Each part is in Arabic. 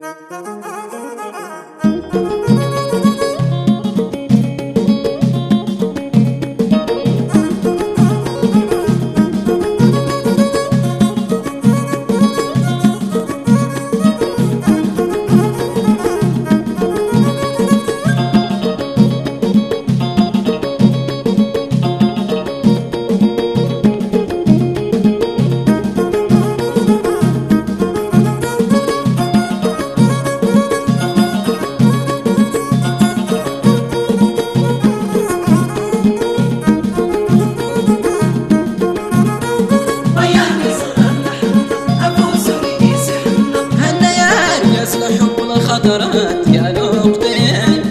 خضرات يا نقطين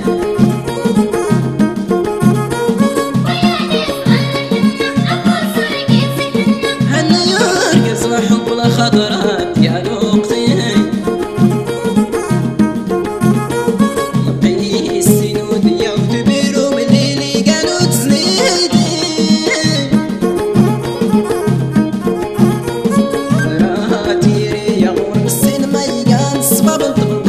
هن يرقص الحب الخضرات يا نقطين لقي السنود يا وتبيرو من الليل قالوا تسنيدين راتيري يا غور السينما يقان الصباب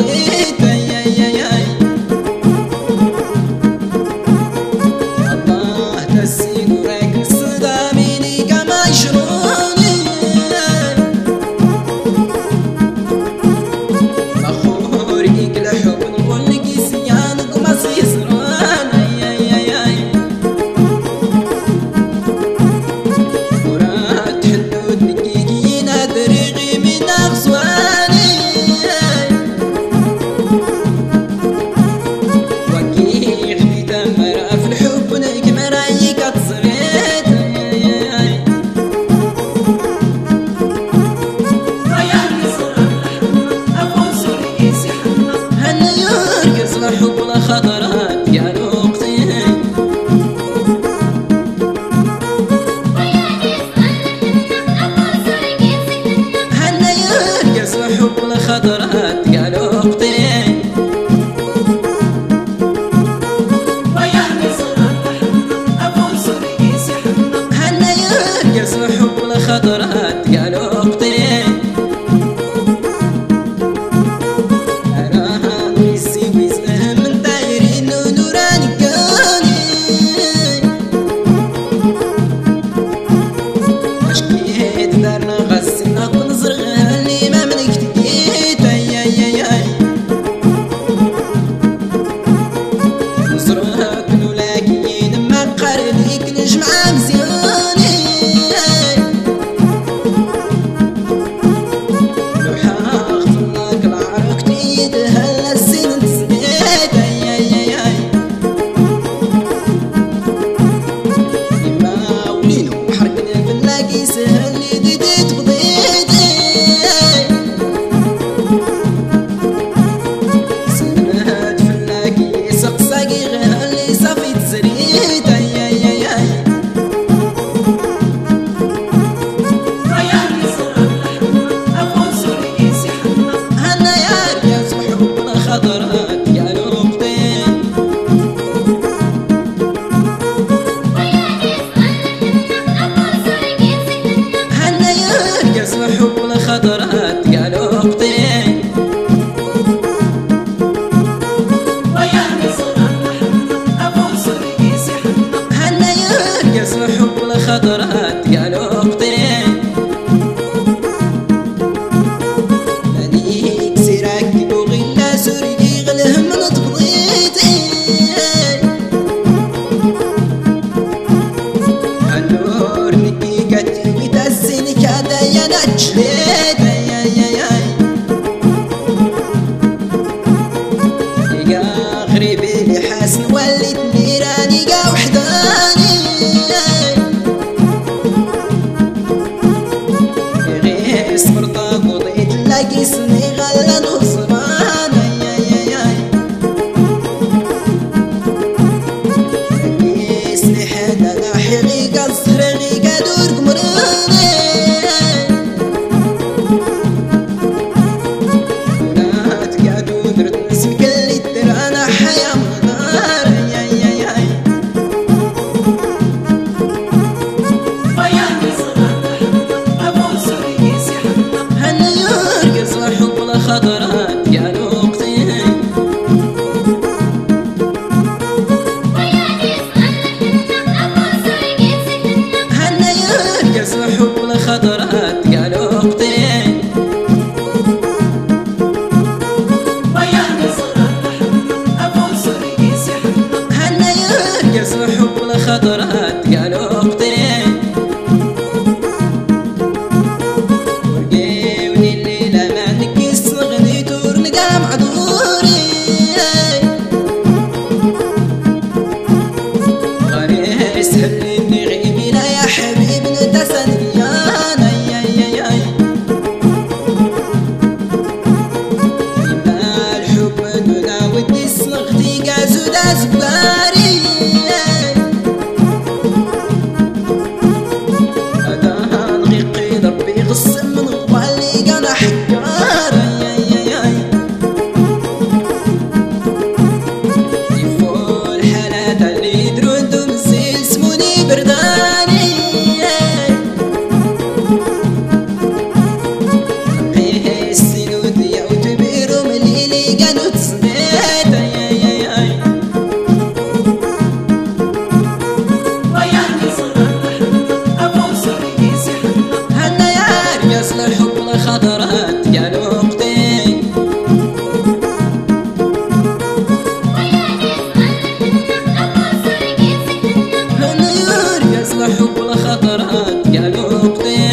خضرات يا نقطين هن يرقص الحب الخضرات يا نقطين هن يرقص الحب الخضرات يا نقطين خضرات يا نقطين هن يرقص الحب الخضرات يا نقطين هن يرقص الحب الخضرات يا نقطين يا غريبي اللي حاسن وليت نيراني قا وحداني غير صبر طاق وضيت لاقي سني غلا نصران لاقي سني حدا لاحي غيقا الصهر غيقا دور قمراني خضر خطرات قالوا اختي ورقيوني الليلة ما نكس نغني تور نلقى معذوري غني سهلني غيبي لا يا حبيب نتسني زباري هذا نغيقي ربي غصم من قبالي قانا حجار يفو الحالات اللي درودو مزيل سموني برداني قيه السنود يا وتبيرو من الليلي قانو تسنيت خطرات قالوا اختي هالنيار يصلح حب الخطرات قالوا اختي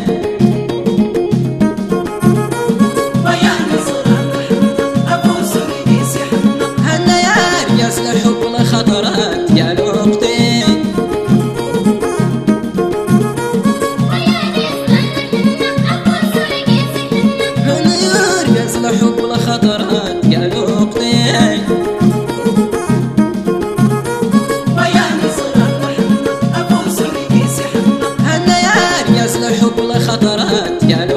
هالنيار يصلح حب الخطرات قالوا اختي حب الخطرات قالوا اختي ويعني صراط محمد ابو سرقي سحنا هالنيار يصلح حب الخطرات قالوا